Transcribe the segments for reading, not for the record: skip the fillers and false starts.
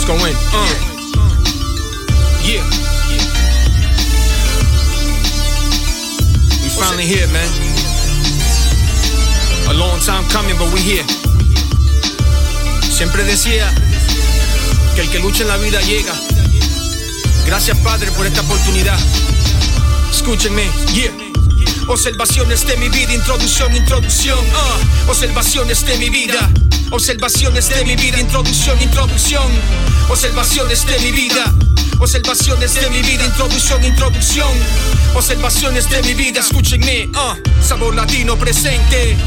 Let's go in. Yeah. We finally here, man. A long time coming, but we here. Siempre decía que el que lucha en la vida llega. Gracias, Padre, por esta oportunidad. Escúchenme, yeah. Observaciones de mi vida, introducción. Observaciones de mi vida. Observaciones de mi vida, introducción. Observaciones de mi vida. Observaciones de mi vida, introducción. Observaciones de mi vida, escúchenme. Sabor latino presente.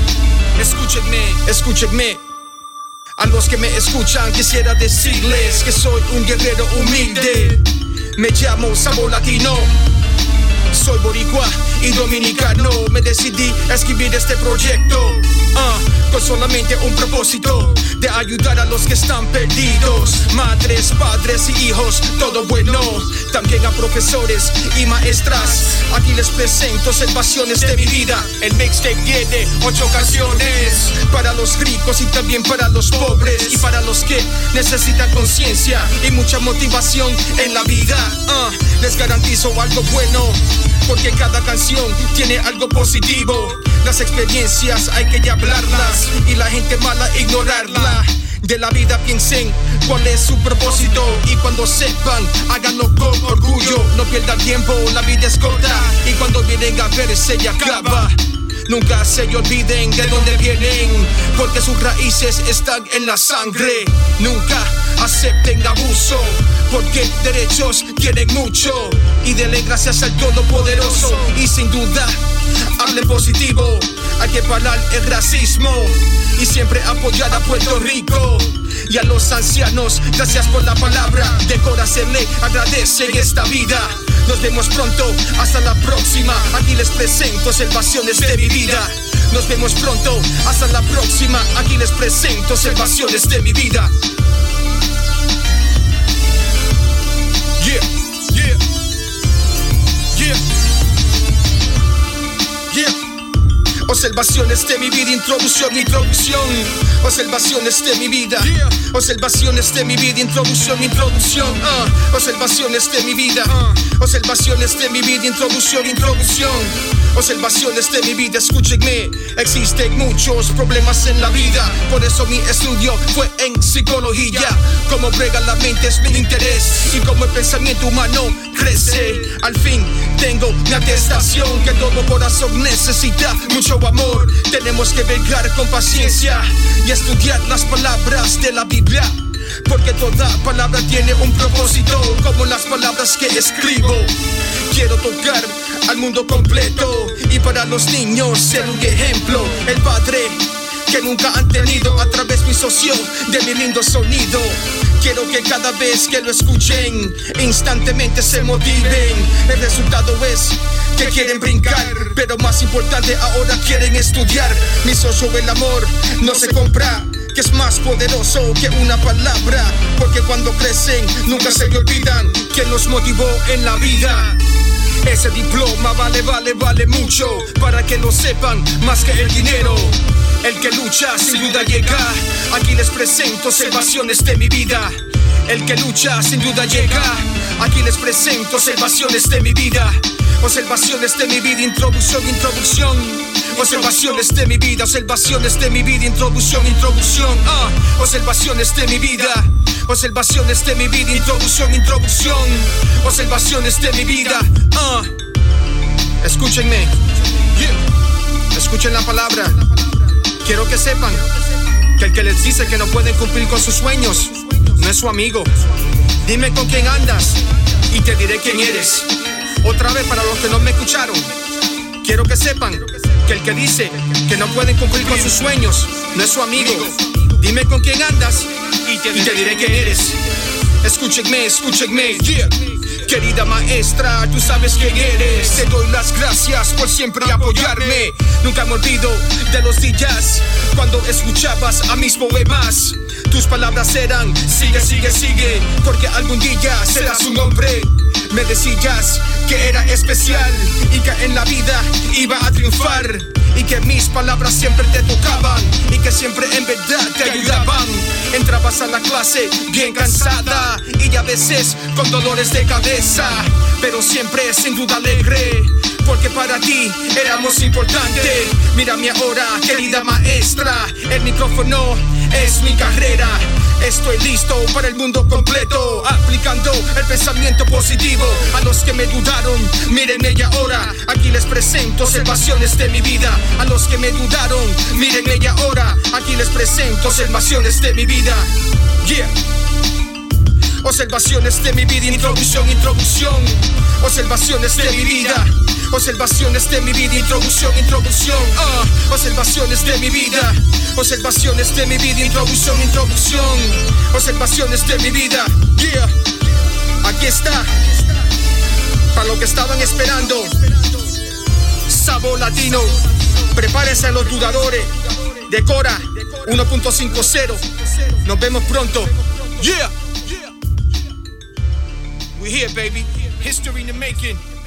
Escúchenme. A los que me escuchan quisiera decirles que soy un guerrero humilde. Me llamo Sabor Latino. Soy boricua y dominicano. Me decidí a escribir este proyecto con solamente un propósito: de ayudar a los que están perdidos. Madres, padres y hijos, todo bueno. También a profesores y maestras. Aquí les presento observaciones de mi vida. El mixtape tiene 8 canciones, para los ricos y también para los pobres, y para los que necesitan conciencia y mucha motivación en la vida. Les garantizo algo bueno, porque cada canción tiene algo positivo. Las experiencias hay que hablarlas y la gente mala ignorarla. De la vida piensen cuál es su propósito, y cuando sepan, háganlo con orgullo. No pierdan tiempo, la vida es corta, y cuando vienen a verse ya acaba. Nunca se olviden de dónde vienen, porque sus raíces están en la sangre. Nunca acepten abuso, porque derechos quieren mucho. Y denle gracias al Todopoderoso, y sin duda hablen positivo. Hay que parar el racismo y siempre apoyar a Puerto Rico. Y a los ancianos, gracias por la palabra. De corazón le agradecen esta vida. Nos vemos pronto, hasta la próxima. Aquí les presento observaciones de mi vida. Nos vemos pronto, hasta la próxima. Aquí les presento observaciones de mi vida. Yeah. Observaciones de mi vida, introducción. Observaciones de mi vida. Observaciones de mi vida, introducción. Observaciones de mi vida. Observaciones de mi vida, introducción. Observaciones de mi vida, escúchenme. Existen muchos problemas en la vida, por eso mi estudio fue en psicología. Cómo brega la mente es mi interés, y cómo el pensamiento humano crece. Al fin tengo mi atestación, que todo corazón necesita mucho amor. Tenemos que bregar con paciencia y estudiar las palabras de la Biblia, porque toda palabra tiene un propósito, como las palabras que escribo. Quiero tocar al mundo completo, y para los niños ser un ejemplo. El padre que nunca han tenido, a través mi socio de mi lindo sonido. Quiero que cada vez que lo escuchen, instantemente se motiven. El resultado es que quieren brincar, pero más importante, ahora quieren estudiar. Mi socio, el amor no se compra, que es más poderoso que una palabra, porque cuando crecen nunca se olvidan quién los motivó en la vida. Ese diploma vale mucho, para que lo sepan, más que el dinero. El que lucha sin duda llega. Aquí les presento observaciones de mi vida. El que lucha sin duda llega. Aquí les presento observaciones de mi vida. Observaciones de mi vida, introducción. Observaciones de mi vida, observaciones de mi vida, introducción. Observaciones de mi vida. Observaciones de mi vida, introducción. Observaciones de mi vida. Escúchenme. Escuchen la palabra. Quiero que sepan que el que les dice que no pueden cumplir con sus sueños no es su amigo. Dime con quién andas y te diré quién eres. Otra vez, para los que no me escucharon, quiero que sepan que el que dice que no pueden cumplir con sus sueños no es su amigo. Dime con quién andas y te diré quién eres. Escúchenme, yeah. Querida maestra, tú sabes quién eres. Te doy las gracias por siempre apoyarme. Nunca me olvido de los días cuando escuchabas a mis poemas. Tus palabras eran sigue, porque algún día serás un hombre. Me decías que era especial y que en la vida iba a triunfar. y que mis palabras siempre te tocaban y que siempre en verdad te ayudaban. Entrabas a la clase bien cansada y a veces con dolores de cabeza, pero siempre sin duda alegre, porque para ti éramos importantes. Mírame ahora, querida maestra, el micrófono es mi carrera. Estoy listo para el mundo completo, aplicando el pensamiento positivo. A los que me dudaron, mírenme y ahora aquí les presento observaciones de mi vida. A los que me dudaron, mírenme y ahora aquí les presento observaciones de mi vida. Yeah. Observaciones de mi vida, introducción. Observaciones de mi vida. Observaciones de mi vida, introducción. Observaciones de mi vida. Observaciones de mi vida, introducción. Observaciones de mi vida. Yeah. Aquí está. Para lo que estaban esperando. Sabor latino. Prepárense a los dudadores. Decora 1.50. Nos vemos pronto. Yeah. We're here, baby. History in the making.